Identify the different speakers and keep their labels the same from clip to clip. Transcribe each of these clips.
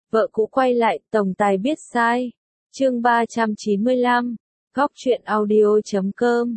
Speaker 1: Vợ cũ quay lại, tổng tài biết sai. Chương 395. Góc truyện audio.com.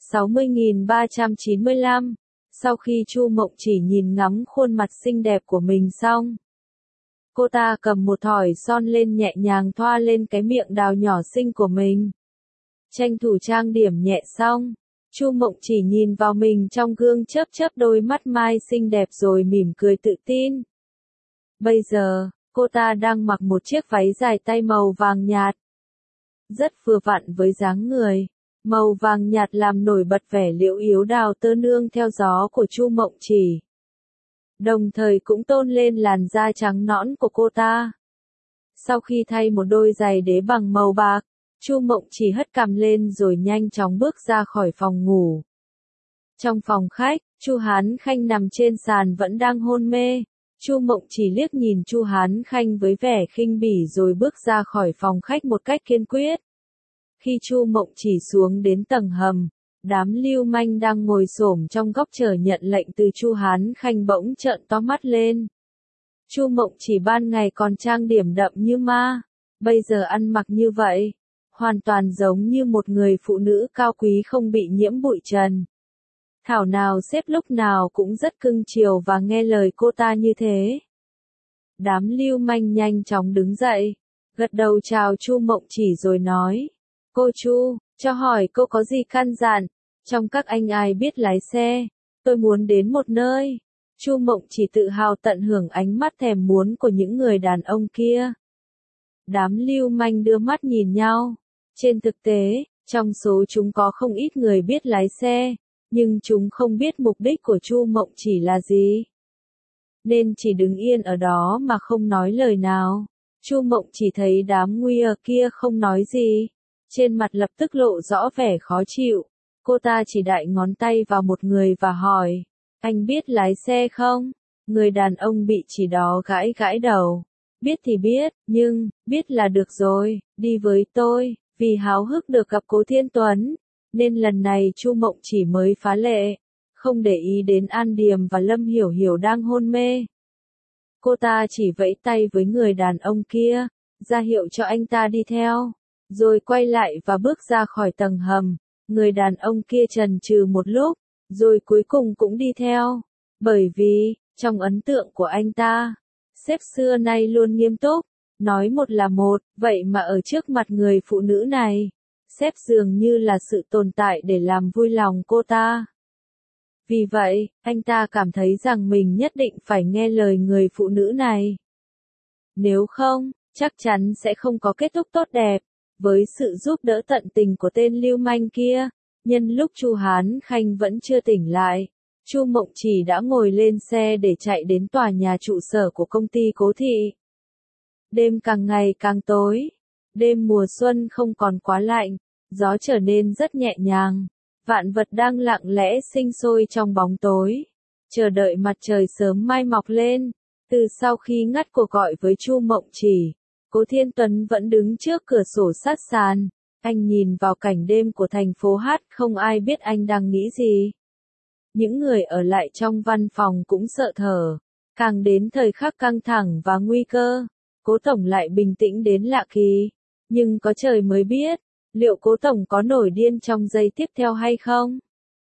Speaker 1: 60.395. Sau khi Chu Mộng Chỉ nhìn ngắm khuôn mặt xinh đẹp của mình xong, cô ta cầm một thỏi son lên nhẹ nhàng thoa lên cái miệng đào nhỏ xinh của mình. Tranh thủ trang điểm nhẹ xong, Chu Mộng Chỉ nhìn vào mình trong gương chớp chớp đôi mắt mai xinh đẹp rồi mỉm cười tự tin. Bây giờ, cô ta đang mặc một chiếc váy dài tay màu vàng nhạt, rất vừa vặn với dáng người. Màu vàng nhạt làm nổi bật vẻ liễu yếu đào tơ nương theo gió của Chu Mộng Chỉ, đồng thời cũng tôn lên làn da trắng nõn của cô ta. Sau khi thay một đôi giày đế bằng màu bạc, Chu Mộng Chỉ hất cằm lên rồi nhanh chóng bước ra khỏi phòng ngủ. Trong phòng khách, Chu Hán Khanh nằm trên sàn vẫn đang hôn mê. Chu Mộng Chỉ liếc nhìn Chu Hán Khanh với vẻ khinh bỉ rồi bước ra khỏi phòng khách một cách kiên quyết. Khi Chu Mộng Chỉ xuống đến tầng hầm, đám lưu manh đang ngồi xổm trong góc chờ nhận lệnh từ Chu Hán Khanh bỗng trợn to mắt lên. Chu Mộng Chỉ ban ngày còn trang điểm đậm như ma, bây giờ ăn mặc như vậy, hoàn toàn giống như một người phụ nữ cao quý không bị nhiễm bụi trần. Thảo nào sếp lúc nào cũng rất cưng chiều và nghe lời cô ta như thế. Đám lưu manh nhanh chóng đứng dậy, gật đầu chào Chu Mộng Chỉ rồi nói: Cô Chu, cho hỏi cô có gì căn dặn? Trong các anh ai biết lái xe? Tôi muốn đến một nơi. Chu Mộng Chỉ tự hào tận hưởng ánh mắt thèm muốn của những người đàn ông kia. Đám lưu manh đưa mắt nhìn nhau. Trên thực tế, trong số chúng có không ít người biết lái xe, nhưng chúng không biết mục đích của Chu Mộng Chỉ là gì, nên chỉ đứng yên ở đó mà không nói lời nào. Chu Mộng Chỉ thấy đám nguy kia không nói gì, trên mặt lập tức lộ rõ vẻ khó chịu. Cô ta chỉ đại ngón tay vào một người và hỏi: Anh biết lái xe không? Người đàn ông bị chỉ đó gãi gãi đầu. Biết thì biết, nhưng, biết là được rồi, đi với tôi. Vì háo hức được gặp Cố Thiên Tuấn, nên lần này Chu Mộng Chỉ mới phá lệ, không để ý đến An Điềm và Lâm Hiểu Hiểu đang hôn mê. Cô ta chỉ vẫy tay với người đàn ông kia, ra hiệu cho anh ta đi theo, rồi quay lại và bước ra khỏi tầng hầm. Người đàn ông kia chần chừ một lúc, rồi cuối cùng cũng đi theo, bởi vì, trong ấn tượng của anh ta, sếp xưa nay luôn nghiêm túc, nói một là một, vậy mà ở trước mặt người phụ nữ này, sếp dường như là sự tồn tại để làm vui lòng cô ta. Vì vậy, anh ta cảm thấy rằng mình nhất định phải nghe lời người phụ nữ này. Nếu không, chắc chắn sẽ không có kết thúc tốt đẹp. Với sự giúp đỡ tận tình của tên lưu manh kia, nhân lúc Chu Hán Khanh vẫn chưa tỉnh lại, Chu Mộng Chỉ đã ngồi lên xe để chạy đến tòa nhà trụ sở của công ty Cố Thị. Đêm càng ngày càng tối, đêm mùa xuân không còn quá lạnh, gió trở nên rất nhẹ nhàng, vạn vật đang lặng lẽ sinh sôi trong bóng tối, chờ đợi mặt trời sớm mai mọc lên. Từ sau khi ngắt cuộc gọi với Chu Mộng Chỉ, Cố Thiên Tuấn vẫn đứng trước cửa sổ sát sàn, anh nhìn vào cảnh đêm của thành phố Hát, không ai biết anh đang nghĩ gì. Những người ở lại trong văn phòng cũng sợ thở, càng đến thời khắc căng thẳng và nguy cơ, Cố Tổng lại bình tĩnh đến lạ kỳ, nhưng có trời mới biết, liệu Cố Tổng có nổi điên trong giây tiếp theo hay không?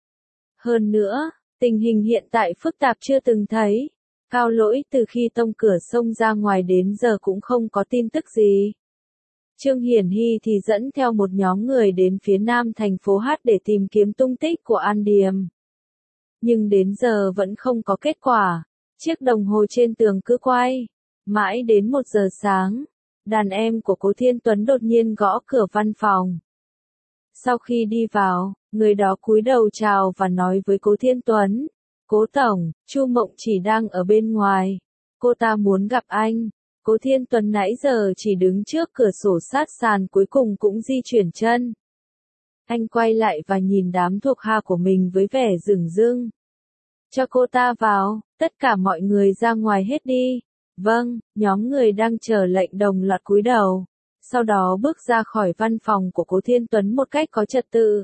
Speaker 1: Hơn nữa, tình hình hiện tại phức tạp chưa từng thấy. Cao Lỗi từ khi tông cửa sông ra ngoài đến giờ cũng không có tin tức gì. Trương Hiển Hy thì dẫn theo một nhóm người đến phía nam thành phố Hát để tìm kiếm tung tích của An Điềm. Nhưng đến giờ vẫn không có kết quả, chiếc đồng hồ trên tường cứ quay. Mãi đến 1 giờ sáng, đàn em của Cố Thiên Tuấn đột nhiên gõ cửa văn phòng. Sau khi đi vào, người đó cúi đầu chào và nói với Cố Thiên Tuấn: Cố Tổng, Chu Mộng Chỉ đang ở bên ngoài. Cô ta muốn gặp anh. Cố Thiên Tuấn nãy giờ chỉ đứng trước cửa sổ sát sàn cuối cùng cũng di chuyển chân. Anh quay lại và nhìn đám thuộc hạ của mình với vẻ dửng dưng. Cho cô ta vào, tất cả mọi người ra ngoài hết đi. Vâng, nhóm người đang chờ lệnh đồng loạt cúi đầu. Sau đó bước ra khỏi văn phòng của Cố Thiên Tuấn một cách có trật tự.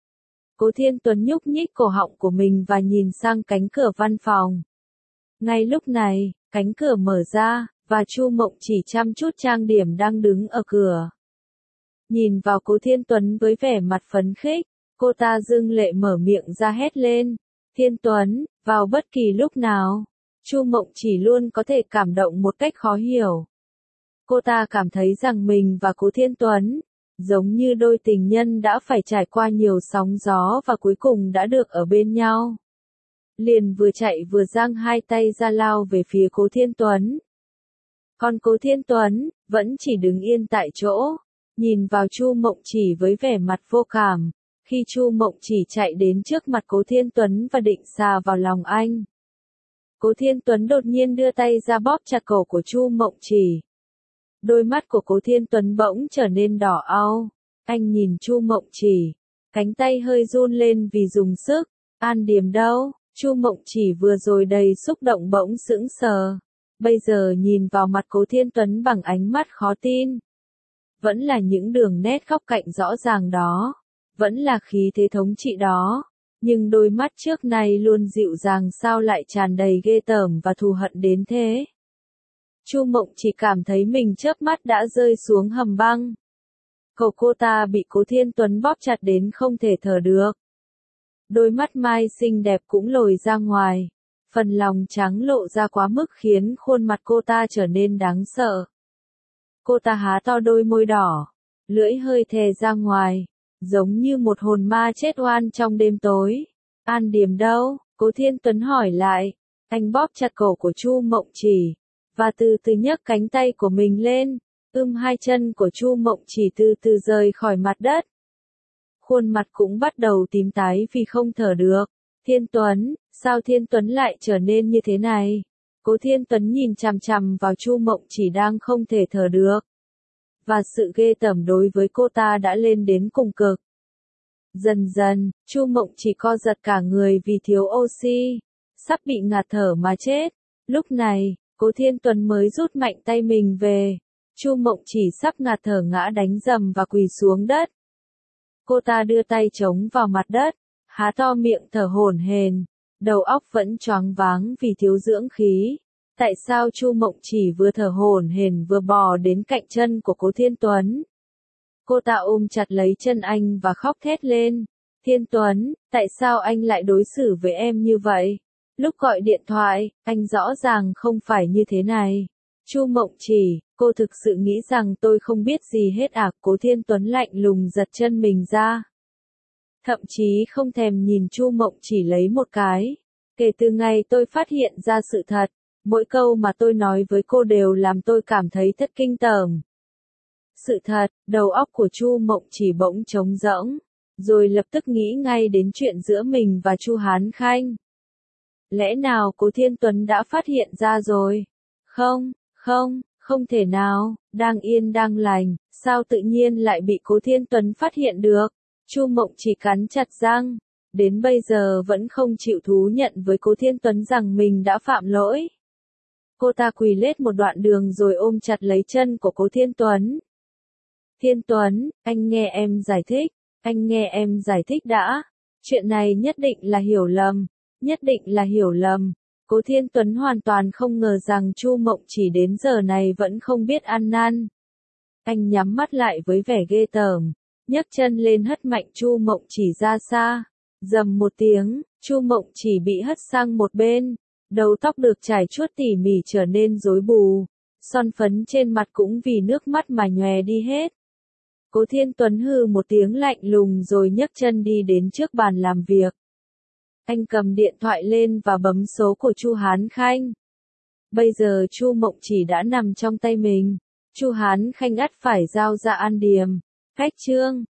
Speaker 1: Cố Thiên Tuấn nhúc nhích cổ họng của mình và nhìn sang cánh cửa văn phòng. Ngay lúc này, cánh cửa mở ra, và Chu Mộng Chỉ chăm chút trang điểm đang đứng ở cửa. Nhìn vào Cố Thiên Tuấn với vẻ mặt phấn khích, cô ta rưng lệ mở miệng ra hét lên, Thiên Tuấn, vào bất kỳ lúc nào. Chu Mộng Chỉ luôn có thể cảm động một cách khó hiểu. Cô ta cảm thấy rằng mình và Cố Thiên Tuấn, giống như đôi tình nhân đã phải trải qua nhiều sóng gió và cuối cùng đã được ở bên nhau. Liền vừa chạy vừa giang hai tay ra lao về phía Cố Thiên Tuấn. Còn Cố Thiên Tuấn, vẫn chỉ đứng yên tại chỗ, nhìn vào Chu Mộng Chỉ với vẻ mặt vô cảm. Khi Chu Mộng Chỉ chạy đến trước mặt Cố Thiên Tuấn và định xà vào lòng anh, Cố Thiên Tuấn đột nhiên đưa tay ra bóp chặt cổ của Chu Mộng Chỉ. Đôi mắt của Cố Thiên Tuấn bỗng trở nên đỏ au. Anh nhìn Chu Mộng Chỉ, cánh tay hơi run lên vì dùng sức. An Điềm đâu? Chu Mộng Chỉ vừa rồi đầy xúc động bỗng sững sờ. Bây giờ nhìn vào mặt Cố Thiên Tuấn bằng ánh mắt khó tin. Vẫn là những đường nét góc cạnh rõ ràng đó. Vẫn là khí thế thống trị đó. Nhưng đôi mắt trước này luôn dịu dàng sao lại tràn đầy ghê tởm và thù hận đến thế. Chu Mộng Chỉ cảm thấy mình chớp mắt đã rơi xuống hầm băng. Cổ cô ta bị Cố Thiên Tuấn bóp chặt đến không thể thở được. Đôi mắt mai xinh đẹp cũng lồi ra ngoài. Phần lòng trắng lộ ra quá mức khiến khuôn mặt cô ta trở nên đáng sợ. Cô ta há to đôi môi đỏ, lưỡi hơi thè ra ngoài, giống như một hồn ma chết oan trong đêm tối. An Điềm đâu? Cố Thiên Tuấn hỏi lại. Anh bóp chặt cổ của Chu Mộng Chỉ, và từ từ nhấc cánh tay của mình lên. Hai chân của Chu Mộng Chỉ từ từ rời khỏi mặt đất. Khuôn mặt cũng bắt đầu tím tái vì không thở được. Thiên Tuấn, sao Thiên Tuấn lại trở nên như thế này? Cố Thiên Tuấn nhìn chằm chằm vào Chu Mộng Chỉ đang không thể thở được. Và sự ghê tởm đối với cô ta đã lên đến cùng cực. Dần dần, Chu Mộng Chỉ co giật cả người vì thiếu oxy, sắp bị ngạt thở mà chết. Lúc này, Cố Thiên Tuấn mới rút mạnh tay mình về. Chu Mộng Chỉ sắp ngạt thở ngã đánh rầm và quỳ xuống đất. Cô ta đưa tay chống vào mặt đất, há to miệng thở hổn hển, đầu óc vẫn choáng váng vì thiếu dưỡng khí. Tại sao Chu Mộng Chỉ vừa thở hổn hển vừa bò đến cạnh chân của Cố Thiên Tuấn? Cô ta ôm chặt lấy chân anh và khóc thét lên. Thiên Tuấn, tại sao anh lại đối xử với em như vậy? Lúc gọi điện thoại, anh rõ ràng không phải như thế này. Chu Mộng Chỉ, cô thực sự nghĩ rằng tôi không biết gì hết à? Cố Thiên Tuấn lạnh lùng giật chân mình ra. Thậm chí không thèm nhìn Chu Mộng Chỉ lấy một cái. Kể từ ngày tôi phát hiện ra sự thật, mỗi câu mà tôi nói với cô đều làm tôi cảm thấy thất kinh tởm. Sự thật, đầu óc của Chu Mộng Chỉ bỗng trống rỗng, rồi lập tức nghĩ ngay đến chuyện giữa mình và Chu Hán Khanh. Lẽ nào Cố Thiên Tuấn đã phát hiện ra rồi? Không thể nào, đang yên đang lành, sao tự nhiên lại bị Cố Thiên Tuấn phát hiện được? Chu Mộng Chỉ cắn chặt răng, đến bây giờ vẫn không chịu thú nhận với Cố Thiên Tuấn rằng mình đã phạm lỗi. Cô ta quỳ lết một đoạn đường rồi ôm chặt lấy chân của Cố Thiên Tuấn. Thiên Tuấn, anh nghe em giải thích, anh nghe em giải thích đã. Chuyện này nhất định là hiểu lầm, nhất định là hiểu lầm. Cố Thiên Tuấn hoàn toàn không ngờ rằng Chu Mộng Chỉ đến giờ này vẫn không biết ăn năn. Anh nhắm mắt lại với vẻ ghê tởm, nhấc chân lên hất mạnh Chu Mộng Chỉ ra xa. Rầm một tiếng, Chu Mộng Chỉ bị hất sang một bên, đầu tóc được trải chuốt tỉ mỉ trở nên rối bù, son phấn trên mặt cũng vì nước mắt mà nhòe đi hết. Cố Thiên Tuấn hừ một tiếng lạnh lùng rồi nhấc chân đi đến trước bàn làm việc. Anh cầm điện thoại lên và bấm số của Chu Hán Khanh. Bây giờ Chu Mộng Chỉ đã nằm trong tay mình. Chu Hán Khanh ắt phải giao ra An Điềm. Cách chương